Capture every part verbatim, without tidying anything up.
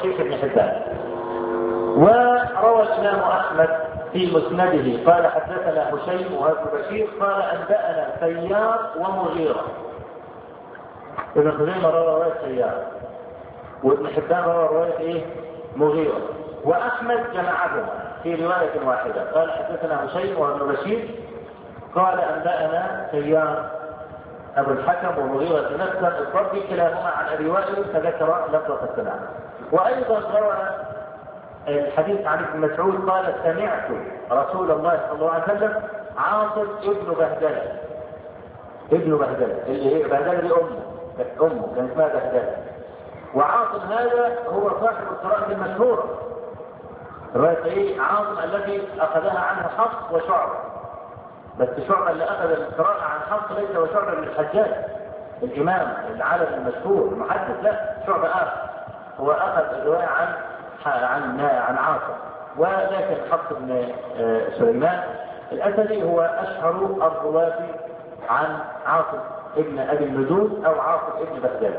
صحيح ابن حبان. وروى الإمام أحمد في مسنده قال حدثنا هشيم وابن بشير قال أنبأنا سيار ومغيرة. ابن خزيمة روى رواية سيار، وابن حبان روى رواية إيه؟ مغيرة. وأحمد جمعهما في رواية واحدة قال حدثنا هشيم وابن بشير قال أنبأنا سيار أبو الحكم ومغيرة نفسا الضبي كلاهما عن أبي وائل فذكر لفظة السماع. وأيضا روى الحديث عن ابن مسعود قال سمعت رسول الله صلى الله عليه وسلم عاصم ابن بهدلة ابن بهدلة اللي هي بهدلة دي أمه أمه كان اسمها بهدلة. وعاصم هذا هو صاحب القراءة المشهورة رواية إيه عاصم الذي أخذها عنه حفص وشعبة، بس شعبة اللي أخذ القراءة عن حفص ليس هو شعبة بن الحجاج الإمام العالم المشهور المحدث، لا شعبة آخر هو أخذ الرواية عن عن عن عاصم. ولكن حفص بن سليمان الأسدي هو أشهر الرواة عن عاصم ابن أبي النجود أو عاصم ابن بهدلة.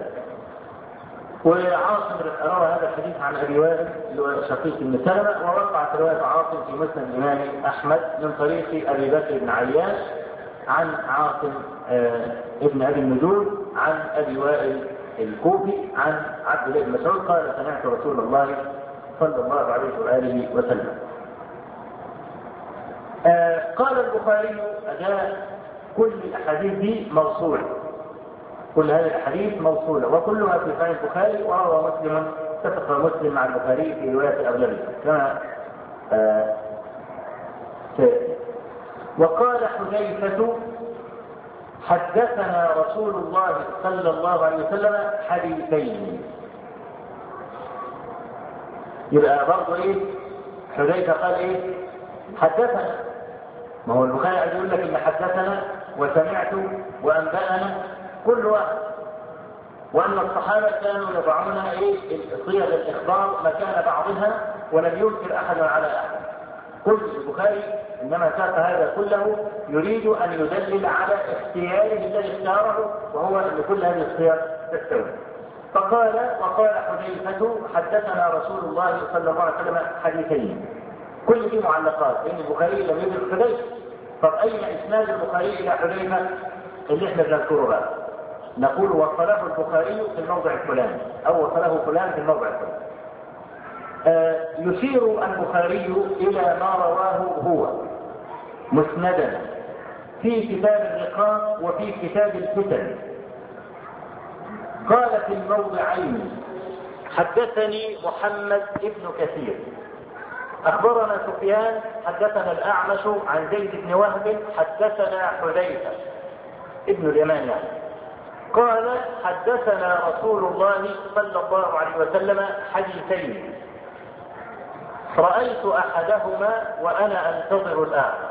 وعاصم روى هذا الحديث عن أبي وائل اللي هو شقيق بن سلمة، ووقعت رواية عاصم في مسند الإمام أحمد من طريق أبي بكر بن عياش عن عاصم ابن أبي النجود عن أبي وائل الكوفي عن عبد الله بن مسعود قال سمعت رسول الله صلى الله عليه وآله وسلم. آه قال البخاري أداء كل الأحاديث دي موصولة، كل هذه الأحاديث موصولة وكلها في صحيح البخاري، وروى مسلم اتفق مسلم مع البخاري في رواية أغلبها كما آه وقال حذيفة حدثنا رسول الله صلى الله عليه وسلم حديثين. يبقى برضه ايه حذيفة قال ايه حدثنا، ما هو البخاري عايز يقول لك ان حدثنا وسمعت وانبأنا كل واحد، وان الصحابة كانوا يضعون ايه صيغ الاخبار مكان بعضها ولم ينكر احد على احد. كل البخاري انما ساق هذا كله يريد ان يدلل على اختياره الذي اختاره، وهو ان كل هذه الصيغ تستوي. فقال وقال حذيفة حدثنا رسول الله صلى الله عليه وسلم حديثين. كل دي معلقات لان البخاري لم يدرك حذيفة. طب اين اسناد البخاري الى حذيفة اللي احنا بنذكره بقى؟ نقول وصله البخاري في الموضع الفلاني او وصله فلان في الموضع الفلاني. آه يشير البخاري الى ما رواه هو مسندا في كتاب الرقاق وفي كتاب الفتن. قال في الموضعين حدثني محمد ابن كثير اخبرنا سفيان حدثنا الاعمش عن زيد بن وهب حدثنا حذيفة ابن اليمان يعني قال حدثنا رسول الله صلى الله عليه وسلم حديثين رأيت احدهما وانا انتظر الاخر.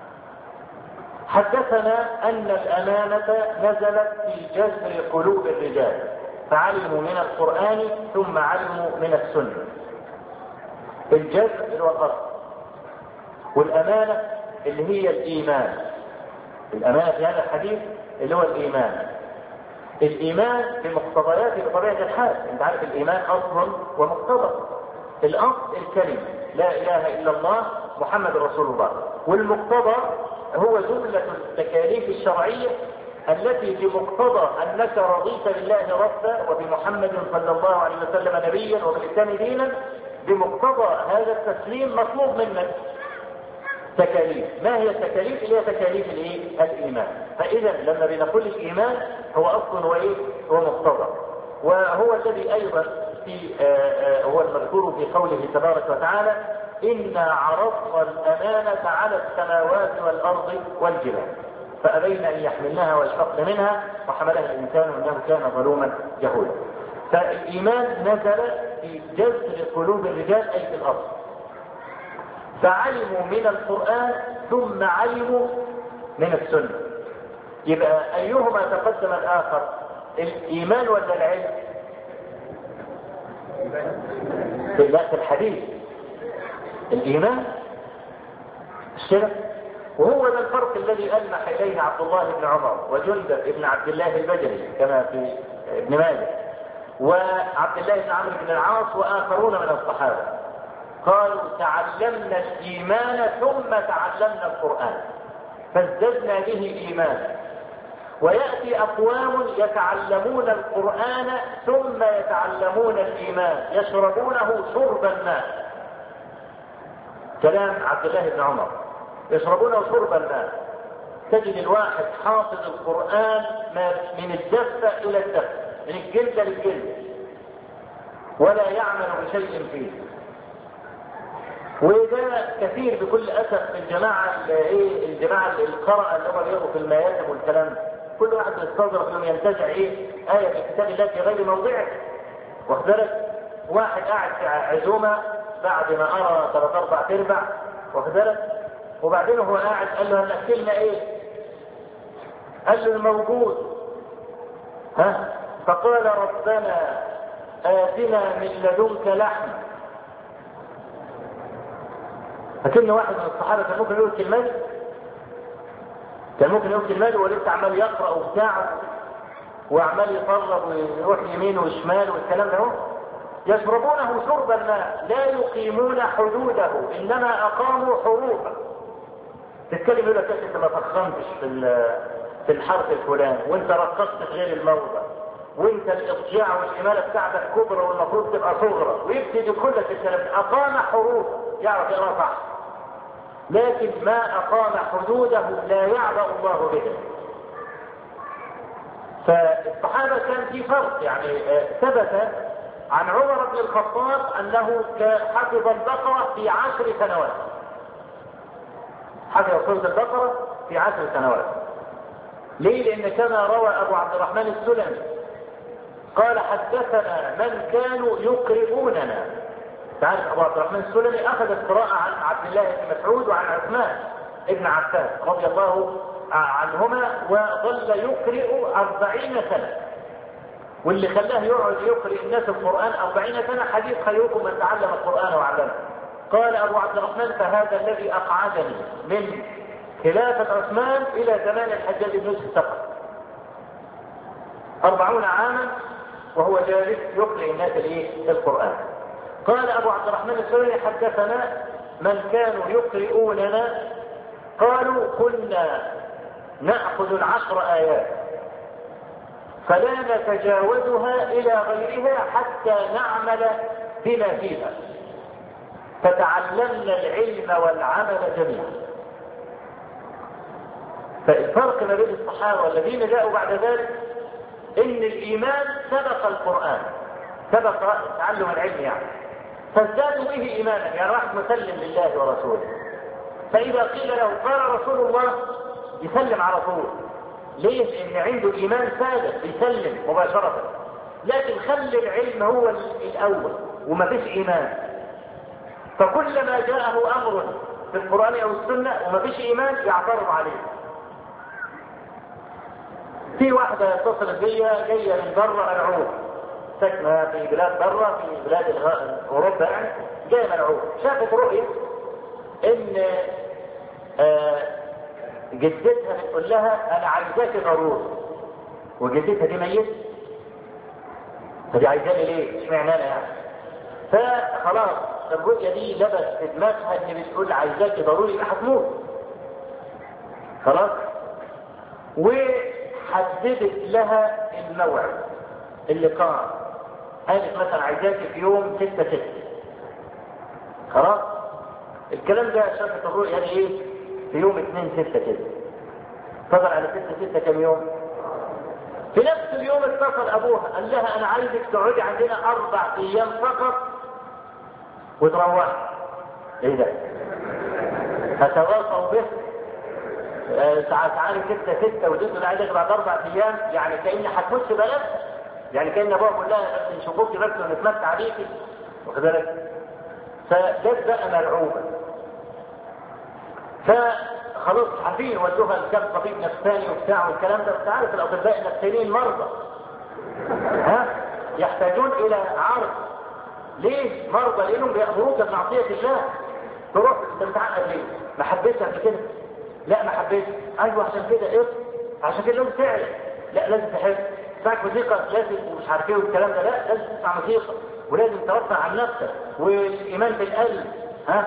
حدثنا ان الامانة نزلت في جذر قلوب الرجال فعلموا من القرآن ثم علموا من السنة. الجذر اللي هو القصد، والامانة اللي هي الايمان. الامانة في هذا الحديث اللي هو الايمان. الايمان بمقتضياته بطبيعة الحال، انت عارف الايمان اصل ومقتضى. الاصل الكلمة لا اله الا الله محمد رسول الله، والمقتضى هو جملة التكاليف الشرعية التي بمقتضى انك رضيت بالله ربا وبمحمد صلى الله عليه وسلم نبيا وبالاسلام دينا، بمقتضى هذا التسليم مطلوب منك تكاليف. ما هي التكاليف؟ اللي هي تكاليف الايه؟ الايمان. فاذا لما بنقول الايمان هو اصل وايه؟ هو مقتضى، وهو الذي ايضا في آآ آآ هو المذكور في قوله تبارك وتعالى إنا عرضنا الأمانة على السماوات والأرض والجبال فأبين أن يحملنها واشفقن منها وحملها الإنسان إنه كان ظلوما جهولا. فالإيمان نزل في جذر قلوب الرجال أي في الأرض، فعلموا من القرآن ثم علموا من السنة. يبقى أيهما تقدم الآخر، الإيمان ولا العلم؟ لا، في الحديث الإيمان الشرك، وهو ده الفرق الذي ألمح إليه عبد الله بن عمر وجندب بن عبد الله البجلي كما في ابن ماجه. وعبد الله بن عمرو بن العاص وآخرون من الصحابة قالوا تعلمنا الإيمان ثم تعلمنا القرآن فازددنا به إيمانا. ويأتي أقوام يتعلمون القرآن ثم يتعلمون الإيمان يشربونه شرب الماء. كلام عبد الله بن عمر، يشربونه شرب الماء. تجد الواحد حافظ القرآن من الدفة إلى الدفة، من الجلد للجلد، ولا يعمل بشيء فيه. وده كثير بكل أسف من الجماعة ايه الجماعة القراءة اللي هم بيقروا في المياتم والكلام. كل واحد يستظرف انه ينتزع ايه آية من كتاب الله في غير موضعه. واخد بالك؟ واحد قاعد في عزومة بعد ما قرا ثلاث اربع ارباع، واخد بالك؟ وبعدين هو قاعد قال له هنأكلنا ايه؟ قال له الموجود. ها؟ فقال ربنا آتنا من لدنك لحم. لكن واحد من الصحابة كان ممكن يقول كلمة، كان ممكن يقول كلمة ولسه عمال يقرأ وبتاعه وعمال يطرب ويروح يمين وشمال والكلام ده. يشربونه شرب الماء لا يقيمون حدوده انما اقاموا حروفه. تتكلم يقول لك انت ما فخمتش في في الحرف الفلاني، وانت رقصت في غير الموضع، وانت الاضجاع والاماله بتاعتك كبرى والمفروض تبقى صغرى، ويبتدي يدخل لك الكلام. اقام حروفه يعرف يقرا صح، لكن ما اقام حدوده لا يعبأ الله به. فالصحابه كان في فرق، يعني ثبت عن عمر بن الخطاب انه حفظ البقره في عشر سنوات. حفظ سوره البقره في عشر سنوات. ليه؟ لان كما روى ابو عبد الرحمن السلمي قال حدثنا من كانوا يقرؤوننا. تعرف ابو عبد الرحمن السلمي اخذ القراءه عن عبد الله بن مسعود وعن عثمان ابن عفان رضي الله عنهما، وظل يقرئ أربعين سنة. واللي خلاه يقعد يقرئ الناس القرآن أربعين سنة حديث خيركم من تعلم القرآن وعلمه. قال أبو عبد الرحمن فهذا الذي أقعدني من خلافة عثمان إلى زمان الحجاج بن يوسف الثقفي أربعون عاما وهو جالس يقرئ الناس القرآن. قال أبو عبد الرحمن السلمي حدثنا من كانوا يقرؤوننا قالوا كنا نأخذ العشر آيات فلا نتجاوزها إلى غيرها حتى نعمل بما فيها فتعلمنا العلم والعمل جميعا. فالفرق ما بين الصحابة والذين جاءوا بعد ذلك إن الإيمان سبق القرآن، سبق تعلم العلم يعني، فازدادوا به إيمانا. يعني واحد مسلم لله ورسوله، فإذا قيل له قال رسول الله يسلم على طول. ليه؟ لأن عنده إيمان سادة يسلم مباشرة. لكن خلي العلم هو الأول وما فيش إيمان، فكلما جاءه أمر في القرآن أو السنة وما فيش إيمان يعترض عليه. في واحدة اتصلت بيا جاية من بره العروض، ساكنة في بلاد بره في بلاد أوروبا يعني، جاية من العروض، شافت رؤية إن آه جدتها بتقول لها أنا عايزاك ضروري، وجدتها دي ميت، فدي عايزاني ليه؟ اشمعنى أنا يعني؟ فخلاص الرؤية دي لبس في دماغها إن بتقول عايزاك ضروري يبقى هتموت. خلاص؟ وحددت لها الموعد اللقاء، قالت مثلا عايزاك في يوم ستة ستة. خلاص؟ الكلام ده شافت الرؤية يعني ايه؟ في يوم اثنين ستة كده. فضل على ستة ستة كم يوم؟ في نفس اليوم اتصل ابوها قال لها انا عايزك تقعدي عندنا اربع ايام فقط وتروحي. ايه ده؟ هتواصل به ساعات تعالي ستة ستة وجدت انا عايزك بعد اربع ايام، يعني كأني هتموت في بلد، يعني كأن ابوها بيقول لها بس نشوفوكي بس ونتمتع عليكي، واخد بالك؟ فجت بقى مرعوبه. فخلاص عارفين ودوها لكام طبيب نفساني وبتاع والكلام ده. انت عارف الاطباء النفسانيين مرضى، ها؟ يحتاجون الى عرض. ليه مرضى؟ لانهم بيأمروك بمعصية الله. تروح انت متعقد ليه؟ ما حبيتش قبل كده؟ لا ما حبيتش. ايوه عشان كده ايه؟ عشان كده لازم تعرف. لا لازم تحب. تسمع موسيقى لازم ومش عارف ايه والكلام ده، لا لازم تسمع موسيقى ولازم ترفع عن نفسك والايمان بالقلب. ها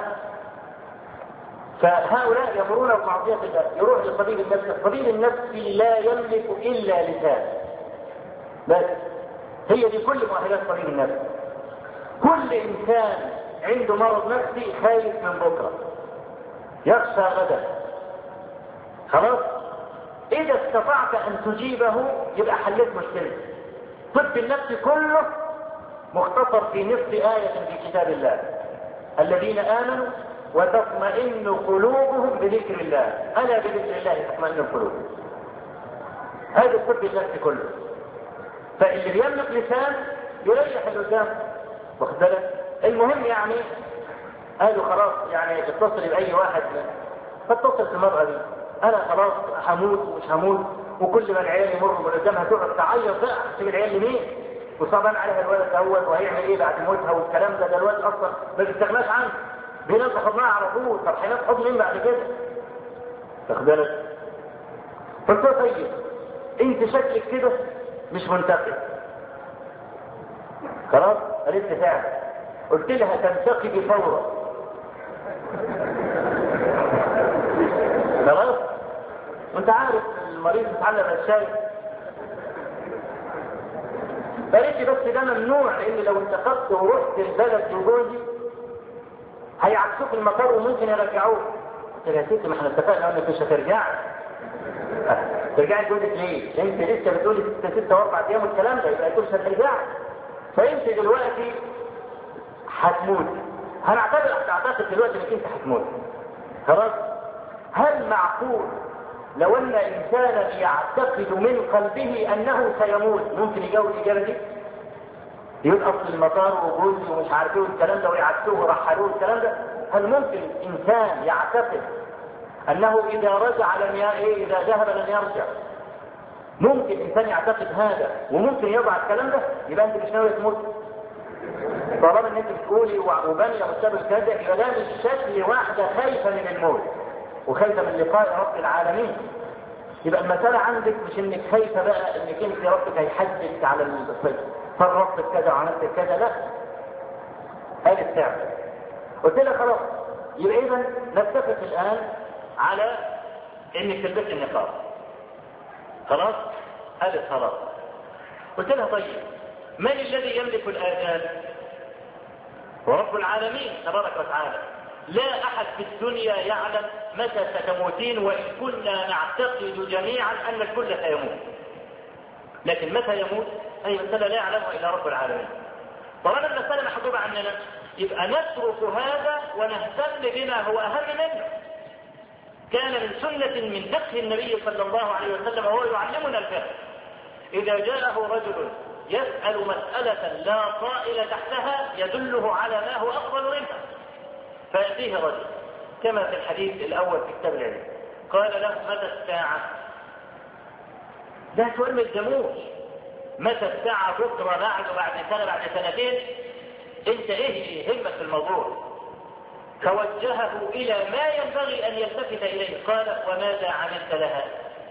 فهؤلاء يمرون بمعصية الله، يروح لطبيب النفس، الطبيب النفسي لا يملك الا لسان بس. هي دي كل مؤهلات طبيب النفس. كل انسان عنده مرض نفسي خايف من بكره، يخشى غدا. خلاص اذا استطعت ان تجيبه يبقى حليت مشكلته. طب النفس كله مختصر في نصف آية في كتاب الله: الذين آمنوا وتطمئن قلوبهم بذكر الله، ألا بذكر الله تطمئن القلوب. هذا الطب النفسي كله. فاللي بيملك لسان يريح اللسان، واخد بالك؟ المهم يعني قالوا خلاص يعني اتصل بأي واحد، فاتصل بالمرأة دي: أنا خلاص هموت ومش هموت، وكل ما العيال يمروا من قدامها تقعد تعيط بقى، تسيب العيال لمين؟ وصعبان عليها الولد الاول وهيعمل ايه بعد موتها والكلام ده. ده الولد اصلا ما بيستغناش عنه، بينام في حضنها على طول. طب هينام في حضن مين بعد كده؟ واخد بالك؟ قلت له طيب انت شكلك كده مش منتقد. خلاص قالت لي فعلا. قلت لها تنتقدي فورا. خلاص وانت عارف المريض متعلم الشاي. قالت لي بس ده ممنوع، لان لو انتقدت ورحت البلد لجوزي هيعكسوك المطار وممكن يرجعوك. قلت لها يا ستي ما احنا اتفقنا انك مش هترجعي. ترجعي لجوزك ليه؟ انت لسه بتقولي ستة ستة واربع ايام والكلام ده، يبقى انت مش هترجعي. فانت دلوقتي هتموت. هنعتبر هتعتقد دلوقتي انك انت هتموت. خلاص؟ هل معقول لو ان انسانا يعتقد من قلبه انه سيموت ممكن يجاوب الاجابه دي؟ يقول اصل المطار وجوزي ومش عارف ايه والكلام ده ويعكسوه ورحلوه والكلام ده. هل ممكن انسان يعتقد انه اذا رجع لم ي... ايه اذا ذهب لن يرجع؟ ممكن انسان يعتقد هذا وممكن يضع الكلام ده؟ يبقى انت مش ناوي تموت. طالما ان انت بتقولي وبني مستقبل كذا، يبقى ده مش شكل واحده خايفه من الموت وخايفه من لقاء رب العالمين. يبقى المسألة عندك مش انك خايفة بقى انك انت ربك هيحدثك على الصدق فربك كذا وعملت كذا، لا. قالت تعمل. قلت لها خلاص يبقى اذا نتفق الان على انك تلبسي النقاب. خلاص؟ قالت خلاص. قلت لها طيب من الذي يملك الآذان؟ ورب العالمين تبارك وتعالى. لا أحد في الدنيا يعلم متى ستموتين، وإن كنا نعتقد جميعا أن الكل سيموت، لكن متى يموت أي مسألة لا يعلمها إلا رب العالمين. طالما المسألة محجوبة عننا يبقى نترك هذا ونهتم بما هو أهم منه. كان من سنة من فقه النبي صلى الله عليه وسلم وهو يعلمنا الفقه: إذا جاءه رجل يسأل مسألة لا طائل تحتها يدله على ما هو أفضل منها، فيأتيه رجل كما في الحديث الأول في كتاب العلم قال له: متى الساعة؟ ده سؤال ما يلزموش. متى الساعة؟ بكرة، بعد، بعد سنة، بعد سنتين. انت ايه يهمك في الموضوع؟ فوجهه الى ما ينبغي ان يلتفت اليه. قال: وماذا عملت لها؟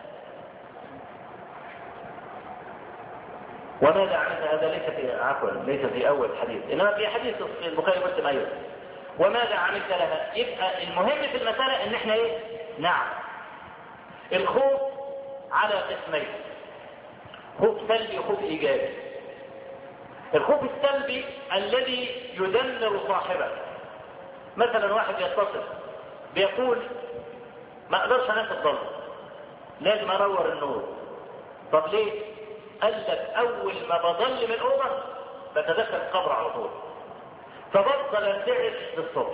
وماذا عملت؟ هذا ليس في عفوا ليس في اول حديث، انما في حديث في البخاري ومسلم ايضا. وماذا عملت لها؟ يبقى المهم في المسألة ان احنا ايه؟ نعم. الخوف على قسمين: خوف سلبي وخوف ايجابي. الخوف السلبي الذي يدمر صاحبه. مثلا واحد يتصل بيقول: ما اقدرش انام في الظلم، لازم انور النور. طب ليه؟ قال لك: اول ما بضل من الاوضه بتدخل القبر على طول، فبفضل انتعش للصبح.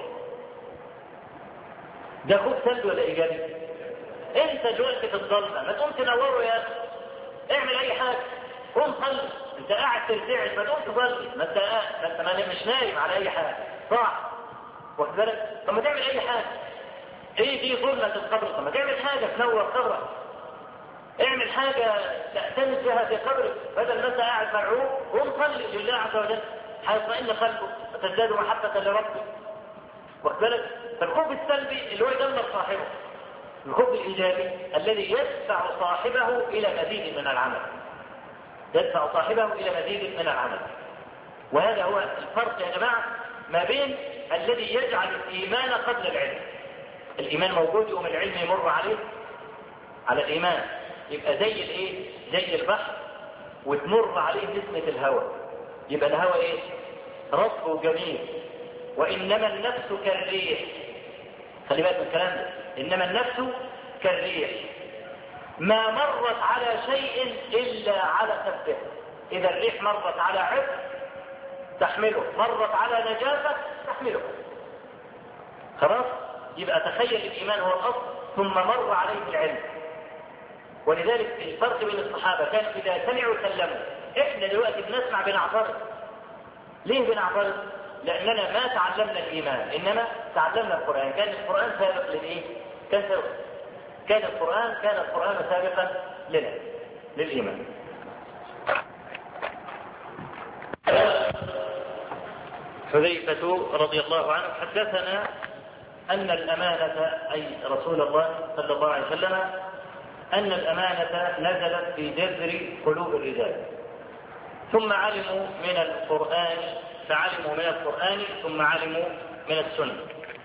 ده خوف سلبي ولا ايجابي؟ انت دلوقتي في الظلمه ما تقوم تنوره يا اخي، اعمل اي حاجه، قوم صلي. انت قاعد ترتعش ما تقوم تصلي، ما انت قاعد ما انت مش نايم على اي حاجه، صح؟ واخد بالك؟ طب ما تعمل اي حاجه. ايه دي ظلمه القبر؟ طب ما تعمل حاجه تنور قبرك، اعمل حاجه تعتمد بها في قبرك، بدل ما انت قاعد مرعوب قوم صلي لله عز وجل، هيطمئن قلبك وتزداد محبه لربك. واخد بالك؟ فالخوف السلبي اللي هو يدمر صاحبه. الخوف الايجابي الذي يدفع صاحبه الى مزيد من العمل. يدفع صاحبه إلى مزيد من العمل. وهذا هو الفرق يا جماعة ما بين الذي يجعل الإيمان قبل العلم. الإيمان موجود يوم العلم يمر عليه على الإيمان، يبقى زي الإيه؟ زي البحر وتمر عليه نسمة الهواء، يبقى الهواء إيه؟ رطب وجميل. وإنما النفس كالريح، خلي بالك من الكلام ده، إنما النفس كالريح ما مرت على شيء إلا على كفه. إذا الريح مرت على عبء تحمله، مرت على نجاسة تحمله. خلاص؟ يبقى تخيل الإيمان هو الأصل ثم مر عليه العلم. ولذلك الفرق بين الصحابة كان إذا سمعوا سلموا. إحنا دلوقتي بنسمع بنعترض. ليه بنعترض؟ لأننا ما تعلمنا الإيمان، إنما تعلمنا القرآن. كان القرآن سابق للإيه؟ كان سابق. كان القرآن كان القرآن سابقا لنا للإيمان. حذيفة رضي الله عنه حدثنا أن الأمانة، أي رسول الله صلى الله عليه وسلم، أن الأمانة نزلت في جذر قلوب الرجال، ثم علموا من القرآن فعلموا من القرآن ثم علموا من السنة.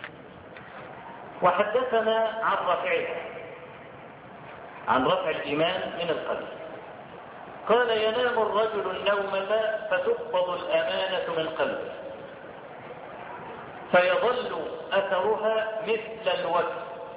وحدثنا عن رفعه عن رفع الإيمان من القلب. قال ينام الرجل النومة فتقبض الأمانة من قلبه فيظل أثرها مثل الوقت.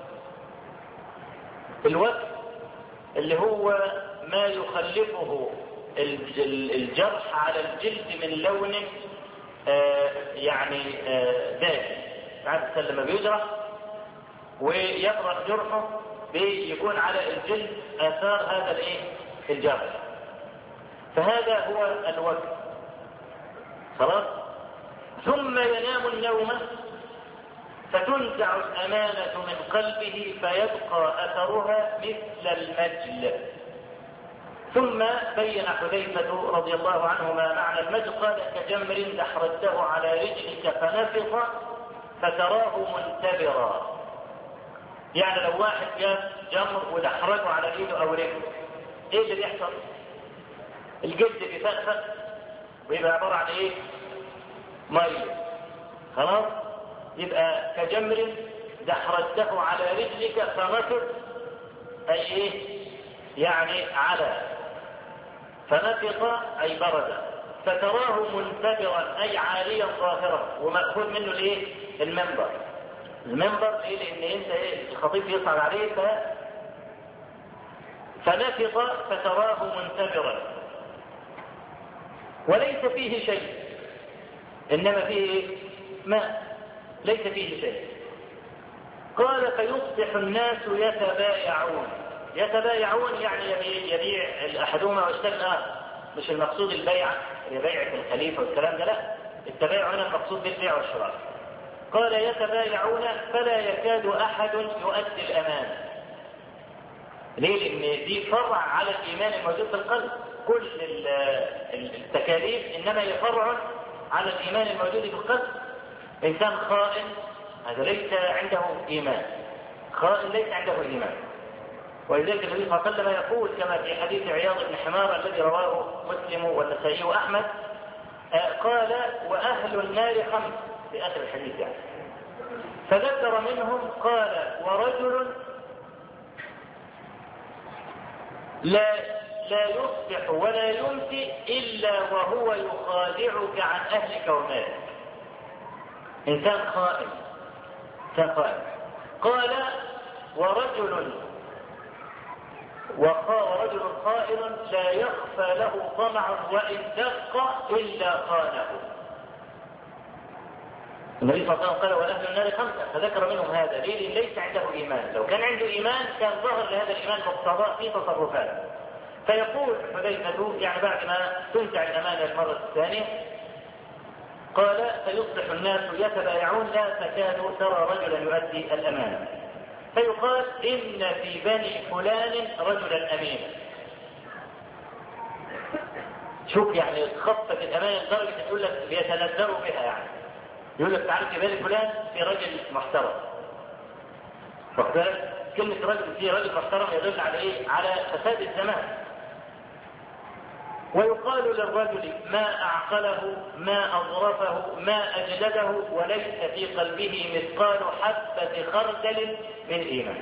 الوقت اللي هو ما يخلفه الجرح على الجلد من لون آه يعني آه داكن. عاد لما بيجرح ويبرأ جرحه بيكون على الجلد آثار هذا الايه الجرح، فهذا هو الوقت. خلاص. ثم ينام النوم فتنزع الأمانة من قلبه فيبقى أثرها مثل المجل. ثم بين حذيفة رضي الله عنه ما معنى المجل. قال كجمر دحرجته على رجلك فنفض فتراه منتبرا. يعني لو واحد جاب جمر ودحرجه على ايده او رجله، ايه اللي بيحصل؟ الجلد بيفقفق ويبقى عبارة عن ايه؟ ميه. خلاص. يبقى كجمر دحرجته على رجلك فنفض، اي ايه؟ يعني على. فنفض اي برد. فتراه منتبرا اي عاليا ظاهرا، ومأخوذ منه الايه؟ المنبر. المنبر ايه؟ لان انت ايه؟ الخطيب يصعد عليه ف... فنفض فتراه منتبرا وليس فيه شيء، انما فيه ماء، ليس فيه شيء. قال فيصبح الناس يتبايعون. يتبايعون يعني يبيع احدهما ويشتري الاخر، مش المقصود البيع بيعة الخليفة والكلام ده، لا. التبايع هنا المقصود بالبيع والشراء. قال يتبايعون فلا يكاد احد يؤدي الامانه. ليه؟ لان دي فرع على الايمان الموجود في القلب. كل التكاليف انما هي فرع على الايمان الموجود في القلب. انسان خائن هذا ليس عنده ايمان، خائن ليس عنده ايمان. ولذلك النبي صلى الله عليه وسلم يقول كما في حديث عياض بن حمار الذي رواه مسلم والنسائي واحمد، قال واهل النار خمس في اخر الحديث يعني. فذكر منهم قال ورجل لا لا يصبح ولا يمسي الا وهو يخادعك عن اهلك ومالك. انسان خائن، انسان خائن. قال ورجل ورجل خائن لا يخفى له طمع وان دق الا خانه. النبي صلى الله عليه وسلم قال واهل النار خمسه، فذكر منهم هذا. ليه؟ ليس عنده ايمان. لو كان عنده ايمان كان ظهر لهذا الايمان مقتضاه في تصرفاته. فيقول حذيفة يعني بعد ما تنزع الامانه المره الثانيه، قال فيصبح الناس يتبايعون لا تكاد ترى رجلا يؤدي الامانه. فيقال ان في بني فلان رجلا امينا. شوف يعني خفت الامانه لدرجه تقول لك بيتنذروا بها، يعني يقول لك تعرف في بني فلان في رجل محترم. فقال كلمه رجل في رجل محترم يدل على ايه؟ على فساد الزمان. ويقال للرجل ما أعقله ما أظرفه ما أجلده وليس في قلبه مثقال حبة خردل من إيمان.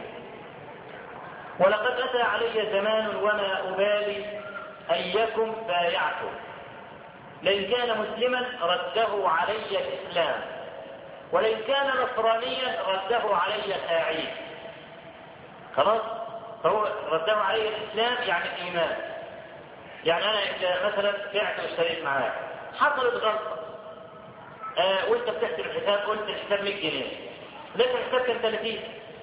ولقد أتى علي زمان وما أبالي أيكم بايعته، لئن كان مسلما رده علي الإسلام، ولئن كان نصرانيا رده علي خاعين. خلاص، فهو رده علي الإسلام يعني الإيمان. يعني أنا إذا مثلا بعت واشتريت معاك، حصلت غلطة آه وأنت بتحسب الحساب قلت الحساب مية جنيه، لكن الحساب كان ثلاثين،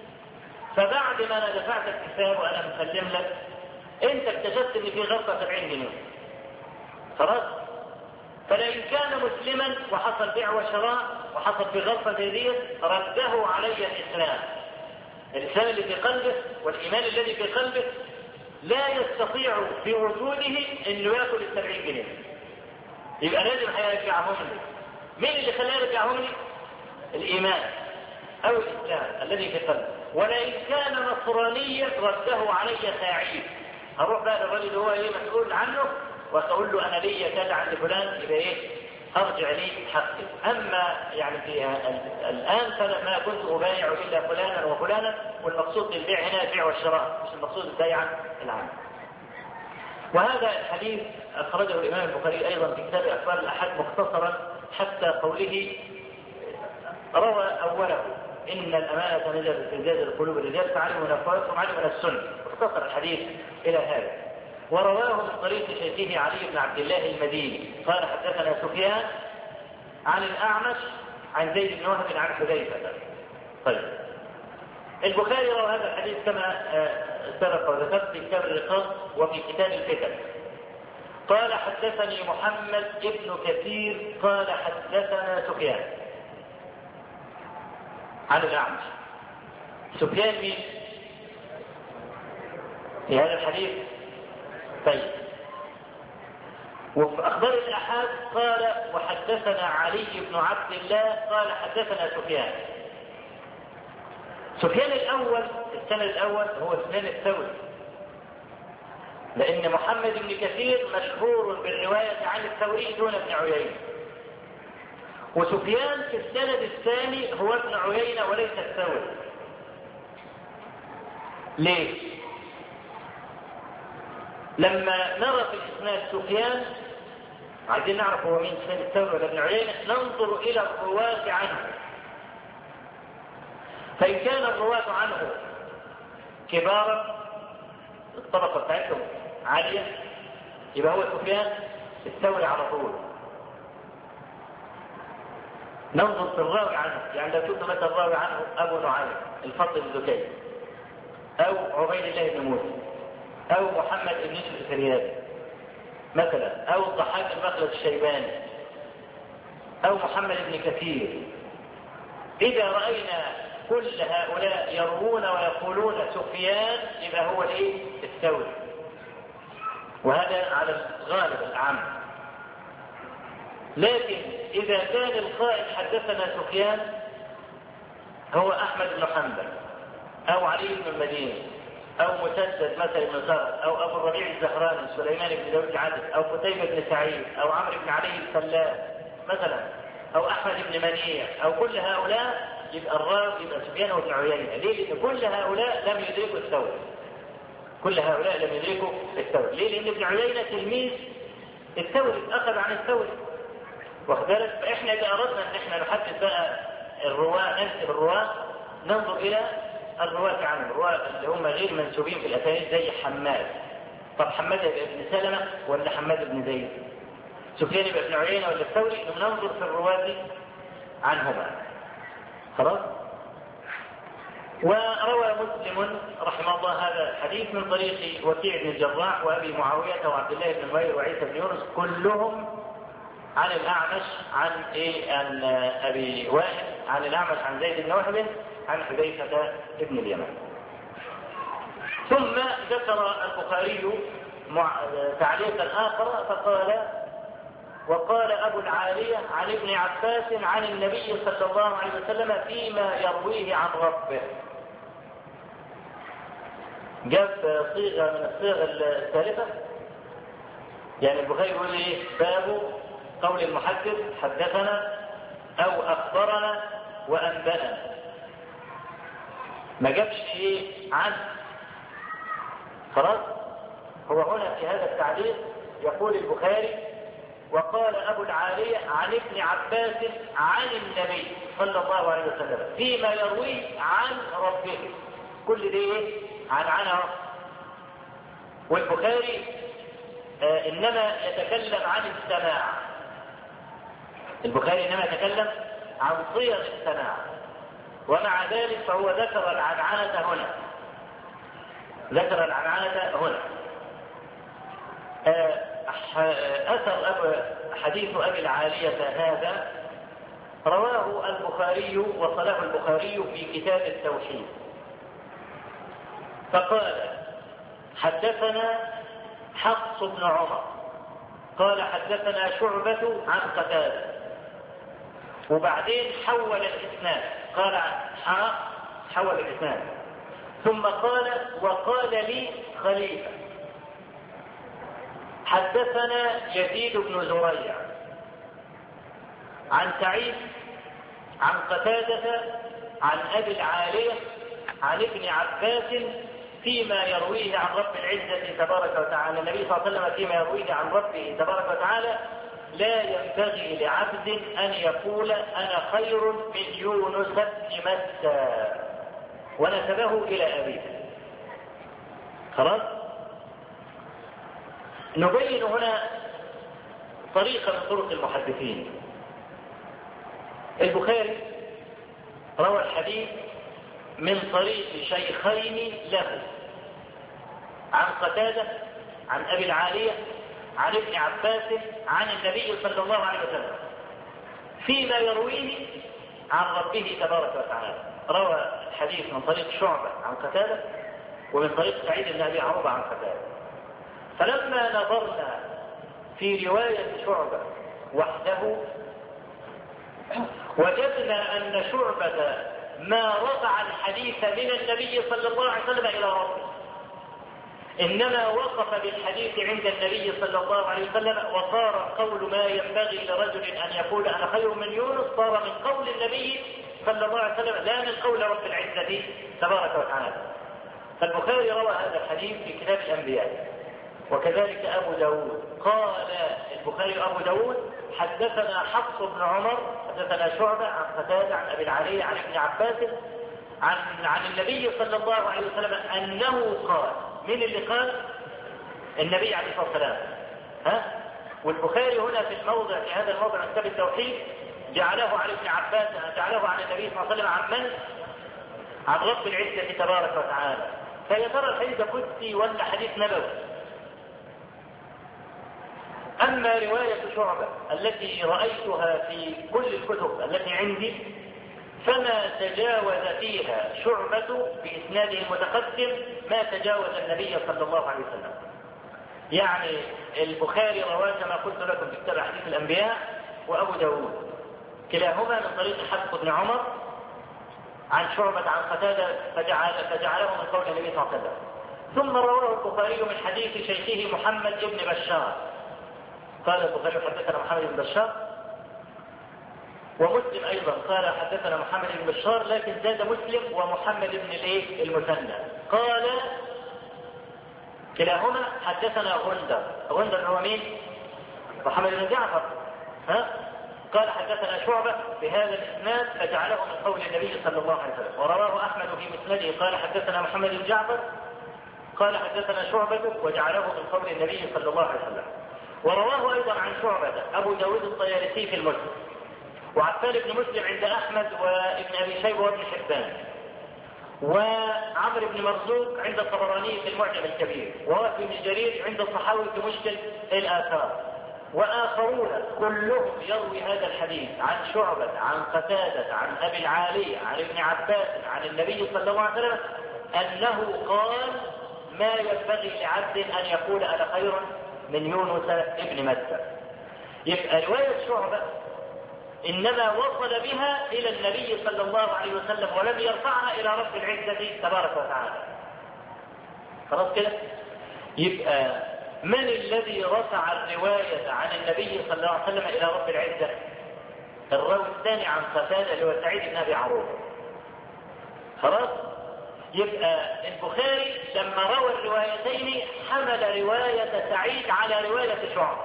فبعد ما أنا دفعت الحساب وأنا مسلم لك أنت اكتشفت إن في غلطة سبعين جنيه. خلاص، فلئن كان مسلما وحصل بيع وشراء وحصل بغلطة زي دي رده علي الإسلام. الإسلام اللي في قلبه والإيمان الذي في قلبه لا يستطيع بوجوده انه ياكل السبعين جنيه، يبقى لازم هيرجعهم لي. مين اللي خلاه يرجعهم لي؟ الايمان او الاسلام الذي في قلبه. ولئن كان نصرانيا رده علي خاعين، هروح بقى للرجل اللي هو ايه مسؤول عنه واقول له انا ليا كذا عند فلان، يبقى ايه ارجع لي حقي. اما يعني في الان فانا ما كنت ابايع الا فلانا وفلانا، والمقصود بالبيع هنا البيع والشراء، مش المقصود البيع العام. وهذا الحديث اخرجه الامام البخاري ايضا في كتاب اخبار الاحاد مختصرا حتى قوله روى اوله ان الامانه نزلت في زاد القلوب الرجال فعلموا من الفوائد وعلموا من السنه، اختصر الحديث الى هذا. ورواه من طريق شيخه علي بن عبد الله المديني قال حدثنا سفيان عن الأعمش عن زيد بن وهب عن حذيفة. طيب، البخاري روى هذا الحديث كما سبق وذكرت في كتاب الرقاق وفي كتاب الفتن. قال حدثني محمد بن كثير قال حدثنا سفيان عن الأعمش. سفيان مين في هذا الحديث؟ طيب، وفي أخبار الأحاد قال وحدثنا علي بن عبد الله قال حدثنا سفيان. سفيان الأول السنة الأول هو سفيان الثوري، لأن محمد بن كثير مشهور بالرواية عن الثوري دون ابن عيينة، وسفيان في السند الثاني هو ابن عيينة وليس الثوري. ليه؟ لما نرى في الإسناد سفيان عايزين نعرف هو مين سفيان الثوري ولا ابن عيينة، ننظر إلى الرواة عنه. فإن كان الرواة عنه كبارا الطبقة بتاعتهم عالية يبقى هو سفيان الثوري على طول. ننظر في الراوي عنه، يعني لو شفنا مثلا الراوي عنه أبو نعيم الفضل بن دكين أو عبيد الله بن موسى أو محمد بن يوسف الفريابي مثلا، أو الضحاك بن مخلد الشيباني أو محمد بن كثير. إذا رأينا كل هؤلاء يروون ويقولون سفيان يبقى هو الايه؟ الثوري، وهذا على الغالب العام. لكن إذا كان القائل حدثنا سفيان هو أحمد بن حنبل أو علي بن المديني أو مسدد مثل بن سرد أو أبو الربيع الزهراني سليمان بن داود العدد أو قتيبة بن سعيد أو عمرو بن علي الفلاس مثلا أو أحمد بن منيع أو كل هؤلاء، يبقى الراوي يبقى سفيان وابن عيينة. ليه؟ لأن كل هؤلاء لم يدركوا الثوري، كل هؤلاء لم يدركوا الثوري. ليه؟ لأن ابن عيينة تلميذ الثوري أخذ عن الثوري، واخد بالك؟ فإحنا إذا أردنا أن إحنا نحدث بقى الرواة ننسب الرواة ننظر إلى الرواة عنهم، الرواة اللي هم غير منسوبين في الأسانيد زي حماد. طب حماد بن سلمة ولا حماد بن زيد؟ سفيان بن عيينة ولا الثوري؟ ننظر في الرواة عنهما. خلاص؟ وروى مسلم رحمه الله هذا الحديث من طريق وكيع بن الجراح وأبي معاوية وعبد الله بن نمير وعيسى بن يونس كلهم عن الأعمش عن إيه؟ عن أبي وائل عن الأعمش عن زيد بن وهب عن حذيفة بن اليمان. ثم ذكر البخاري تعليقا آخر فقال وقال أبو العالية عن ابن عباس عن النبي صلى الله عليه وسلم فيما يرويه عن ربه. جاب صيغة من الصيغ الثالثة يعني البخاري يقول ايه؟ باب قول المحدث حدثنا او اخبرنا وانبانا، ما جابش ايه عن. خلاص. هو هنا في هذا التعليق يقول البخاري وقال ابو العالية عن ابن عباس عن النبي صلى الله عليه وسلم فيما يرويه عن ربه. كل دي عن عنه. والبخاري آه انما يتكلم عن السماع. البخاري انما يتكلم عن صيغ السماع، ومع ذلك فهو ذكر العنعنة هنا. ذكر العنعنة هنا. أثر أبو حديث أبي العالية هذا رواه البخاري وصله البخاري في كتاب التوحيد، فقال حدثنا حفص بن عمر قال حدثنا شعبة عن قتادة، وبعدين حول الإسناد قال عن حول الإسناد ثم قال وقال لي خليفة حدثنا يزيد بن زريع عن سعيد عن قتادة عن أبي العالية عن ابن عباس فيما يرويه عن رب العزة تبارك وتعالى. النبي صلى الله عليه وسلم فيما يرويه عن ربه تبارك وتعالى لا ينبغي لعبد أن يقول أنا خير من يونس بن متى، ونسبه إلى أبيه. خلاص. نبين هنا طريقة من طرق المحدثين. البخاري روى الحديث من طريق شيخين له عن قتادة عن أبي العالية عن ابن عباس عن النبي صلى الله عليه وسلم فيما يرويه عن ربه تبارك وتعالى. روى الحديث من طريق شعبة عن قتادة ومن طريق سعيد بن أبي عروبة عن قتادة. فلما نظرنا في رواية شعبة وحده وجدنا أن شعبة ما رفع الحديث من النبي صلى الله عليه وسلم إلى ربه، إنما وقف بالحديث عند النبي صلى الله عليه وسلم، وصار قول ما ينبغي لرجل أن يقول أنا خير من يونس صار من قول النبي صلى الله عليه وسلم لا من قول رب العزة تبارك وتعالى. فالبخاري روى هذا الحديث في كتاب الأنبياء، وكذلك أبو داود. قال البخاري أبو داود حدثنا حفص بن عمر حدثنا شعبة عن قتادة عن أبي العالية عن ابن عباس عن عن النبي صلى الله عليه وسلم أنه قال. من اللي قال؟ النبي عليه الصلاة والسلام. ها؟ والبخاري هنا في الموضع في هذا الموضع من كتاب التوحيد جعله عن ابن عباس جعله عن النبي صلى الله عليه وسلم عن من؟ عن رب العزة تبارك وتعالى. فيا ترى الحديث قدسي ولا حديث نبوي؟ أما رواية شعبة التي رأيتها في كل الكتب التي عندي فما تجاوز فيها شعبة بإسناده المتقدم ما تجاوز النبي صلى الله عليه وسلم. يعني البخاري رواه كما قلت لكم في كتاب حديث الأنبياء، وأبو داود كلاهما من طريق حفص بن عمر عن شعبة عن قتادة فجعل فجعله من قول النبي صلى الله عليه وسلم. ثم رواه البخاري من حديث شيخه محمد بن بشار. قال البخاري حدثنا محمد بن بشار، ومسلم ايضا قال حدثنا محمد بن بشار، لكن زاد مسلم ومحمد بن الايه المثنى. قال كلاهما حدثنا غندر. غندر هو مين؟ محمد بن جعفر. ها؟ قال حدثنا شعبة بهذا الاسناد فجعله من قول النبي صلى الله عليه وسلم. ورواه احمد في مسنده قال حدثنا محمد بن جعفر قال حدثنا شعبة وجعله من قول النبي صلى الله عليه وسلم. ورواه ايضا عن شعبة ابو داود الطيالسي في المسلم، وعفان بن مسلم عند احمد وابن ابي شيبة وابن حبان، وعمرو بن مرزوق عند الطبراني في المعجم الكبير، ووهب بن جرير عند الصحاوي في مشكل الاثار، واخرون كلهم يروي هذا الحديث عن شعبة عن قتادة عن ابي العالية عن ابن عباس عن النبي صلى الله عليه وسلم انه قال ما ينبغي لعبد ان يقول انا خير من يونس ابن متى. يبقى رواية شعبة إنما وصل بها إلى النبي صلى الله عليه وسلم ولم يرفعها إلى رب العزة تبارك وتعالى. خلاص كده؟ يبقى من الذي رفع الرواية عن النبي صلى الله عليه وسلم إلى رب العزة؟ الراوي الثاني عن قتادة اللي هو سعيد بن أبي عروبة. خلاص؟ يبقى البخاري لما روى الروايتين حمل رواية سعيد على رواية شعبة.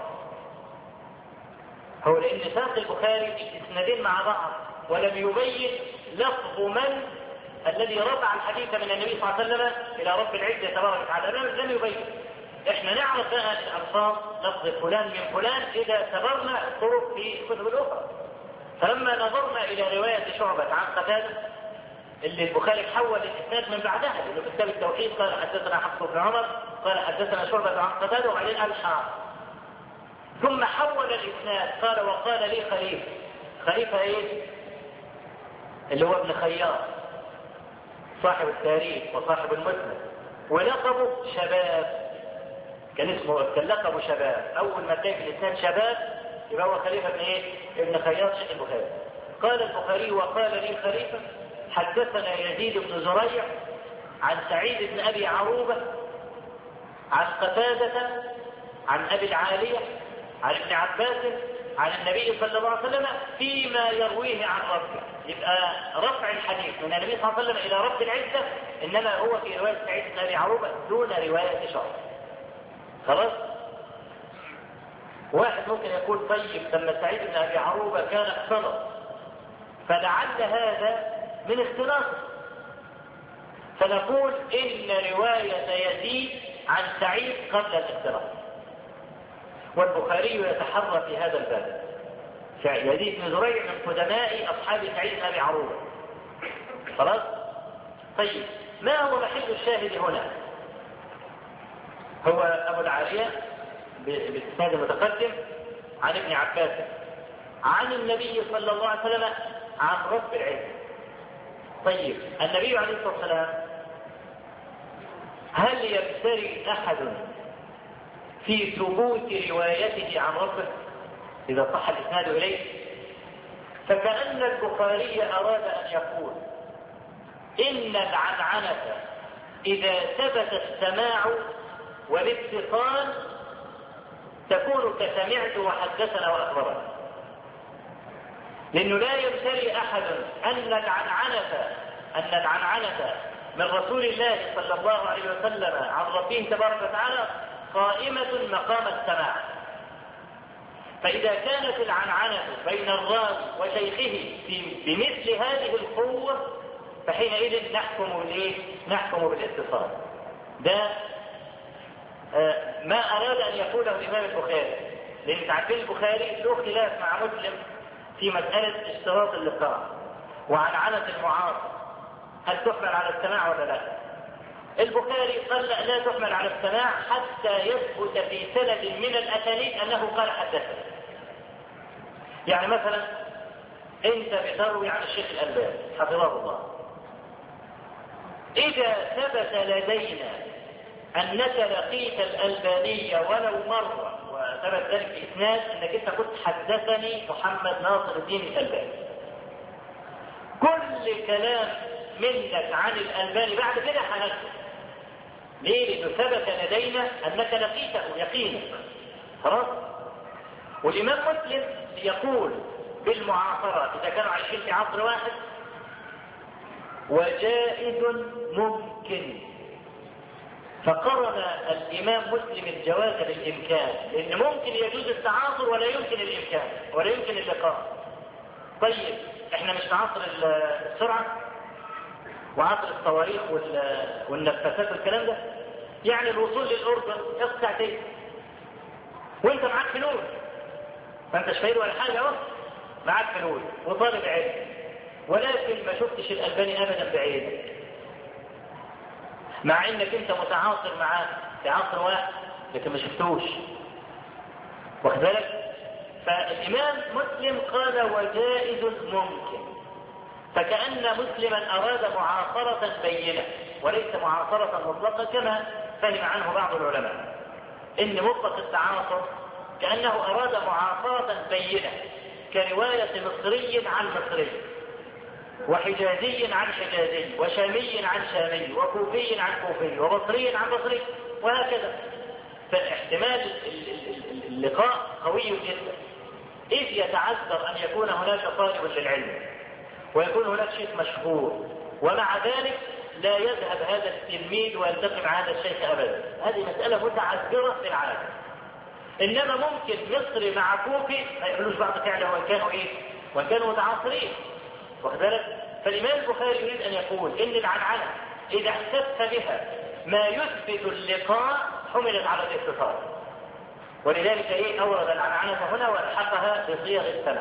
هو لأن ساق البخاري الإسنادين مع بعض ولم يبين لفظ من الذي رفع الحديث من النبي صلى الله عليه وسلم إلى رب العزة تبارك وتعالى، لم يبين. احنا نعرف الألفاظ لفظ فلان من فلان إذا سبرنا الطرق في الكتب الأخرى. فلما نظرنا إلى رواية شعبة عن قتادة اللي البخاري حول الإسناد من بعدها، لأنه في كتاب التوحيد قال حدثنا حفص بن عمر قال حدثنا شعبة عن قتادة وبعدين قال حار، ثم حول الإسناد قال وقال لي خليفة. خليفة إيه؟ اللي هو ابن خياط صاحب التاريخ وصاحب المسند، ولقبه شباب، كان اسمه كان لقبه شباب. أول ما تلاقي في الإسناد شباب يبقى هو خليفة ابن إيه؟ ابن خياط شيخ البخاري. قال البخاري وقال لي خليفة حدثنا يزيد بن زريع عن سعيد بن أبي عروبة عن قتادة عن أبي العالية عن ابن عباس عن النبي صلى الله عليه وسلم فيما يرويه عن ربه. يبقى رفع الحديث من النبي صلى الله عليه وسلم إلى رب العزة إنما هو في رواية سعيد بن أبي عروبة دون رواية شعبة. خلاص؟ واحد ممكن يقول طيب لما سعيد بن أبي عروبة كان اختلط فلعل هذا من اختلاطه، فنقول إن رواية يزيد عن سعيد قبل الاختلاط، والبخاري يتحرى في هذا الباب. يزيد بن زريع من قدماء أصحاب سعيد بن أبي عروبة. خلاص؟ طيب ما هو محل الشاهد هنا؟ هو أبو العالية بالإسناد المتقدم عن ابن عباس عن النبي صلى الله عليه وسلم عن رب العزة. طيب النبي عليه الصلاة والسلام هل يبتري أحد في ثبوت روايته عن ربه إذا صح الإسناد إليه؟ فكأن البخاري أراد أن يقول إن العنعنة إذا ثبت السماع والاتصال تكون كسمعت وحدثنا وأخبرنا، لأنه لا يبتلي أحد أن العنعنة أن العنعنة من رسول الله صلى الله عليه وسلم عن ربه تبارك وتعالى قائمة مقام السماع. فإذا كانت العنعنة بين الراوي وشيخه بمثل هذه القوة فحينئذ نحكم بالإيه؟ نحكم بالاتصال. ده آه ما أراد أن يقوله الإمام البخاري، لأن تعرفين البخاري له خلاف مع مسلم في مسألة اشتراط اللقاء وعنعنة المعاصر، هل تحمل على السماع ولا لا؟ البخاري قال لا, لا تحمل على السماع حتى يثبت في سند من الأسانيد أنه قال حدثنا. يعني مثلا أنت بتروي عن الشيخ الألباني حفظه الله، إذا ثبت لدينا أنك لقيت الألباني ولو مرة وثبت ذلك في إسناد أنك أنت قلت حدثني محمد ناصر الدين الألباني، كل كلام منك عن الألباني بعد كده هنكتب. ليه؟ لأنه ثبت لدينا أنك لقيته يقينك. خلاص؟ والإمام مسلم يقول بالمعاصرة إذا كانوا عايشين في عصر واحد وجائز ممكن، فقرن الإمام مسلم الجواز بالإمكان، لأن ممكن يجوز التعاصر ولا يمكن الإمكان ولا يمكن اللقاء. طيب احنا مش في عصر السرعة وعصر الصواريخ والنفاثات والكلام ده، يعني الوصول للأردن ياخد ساعتين وانت معاك فلوس، فانت مش فاير ولا حاجة اهو، معاك فلوس وطالب علم، ولكن ما شفتش الألباني أبدا بعيد، مع انك انت متعاصر معاه في عصر واحد لكن ما شفتوش. واخد بالك؟ فالإمام مسلم قال وجائز ممكن، فكأن مسلما أراد معاصرة بينة وليس معاصرة مطلقة كما فهم عنه بعض العلماء، إن مطلق التعاصر كأنه أراد معاصرة بينة كرواية مصري عن مصري وحجازي عن حجازي وشامي عن شامي وكوفي عن كوفي وبصري عن بصري وهكذا. فاحتمال اللقاء قوي جدا، إذ يتعذر أن يكون هناك طالب للعلم ويكون هناك شيخ مشهور، ومع ذلك لا يذهب هذا التلميذ ويلتقي مع هذا الشيخ أبدا. هذه مسألة متعذرة في العالم. إنما ممكن مصري مع كوفي ما يقبلوش بعض فعلا وإن كانوا إيه؟ وإن كانوا متعاصرين. واخد بالك؟ فالإمام البخاري يريد أن يقول إن العنعنة إذا احتف بها ما يثبت اللقاء حملت على الاتصال، ولذلك إيه أورد العنعنة هنا والحقها بصيغ السمع.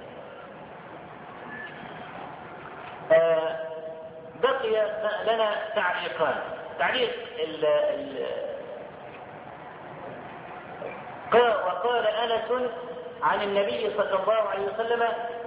آه بقي لنا تعليقان. تعليق ال ال وقال أنس عن النبي صلى الله عليه وسلم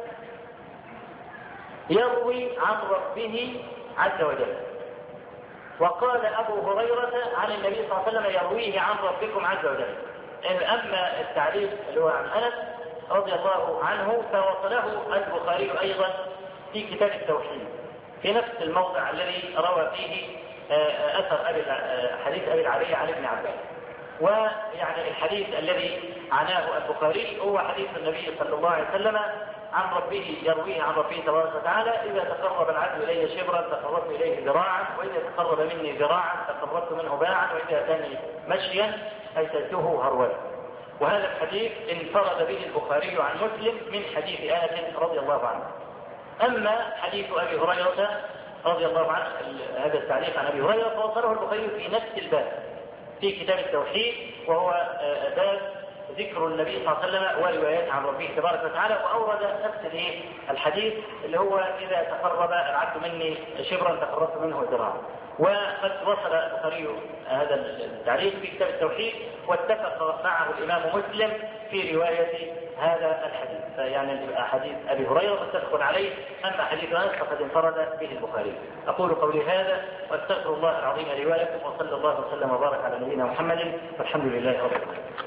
يروي عن ربه عز وجل، وقال أبو هريرة عن النبي صلى الله عليه وسلم يرويه عن ربكم عز وجل. أما التعليق اللي هو عن أنس رضي الله عنه فوصله البخاري أيضا في كتاب التوحيد في نفس الموضع الذي روى فيه أثر أبي حديث أبي العالية عن ابن عباس. ويعني الحديث الذي عناه البخاري هو حديث النبي صلى الله عليه وسلم عن ربه يرويه عن ربه تبارك وتعالى إذا تقرب العبد إلي شبرا تقربت إليه ذراعا، وإذا تقرب مني ذراعا تقربت منه باعا، وإذا أتاني مشيا أتيته هرولا. وهذا الحديث انفرد به البخاري عن مسلم من حديث أنس رضي الله عنه. أما حديث أبي هريرة رضي الله عنه هذا التعليق عن أبي هريرة فوصله البخاري في نفس الباب في كتاب التوحيد، وهو باب ذكر النبي صلى الله عليه وسلم وروايات عن ربه تبارك وتعالى، وأورد نفس الحديث اللي هو إذا تقرب العبد مني شبرا تقربت منه ذراعا. وقد وصل البخاري هذا التعليق في كتاب التوحيد واتفق معه الإمام مسلم في رواية هذا الحديث. فيعني حديث أبي هريرة متفق عليه، أما حديث أنس فقد انفرد به البخاري. أقول قولي هذا واستغفر الله العظيم لي ولكم، وصلى الله وسلم وبارك على نبينا محمد والحمد لله رب العالمين.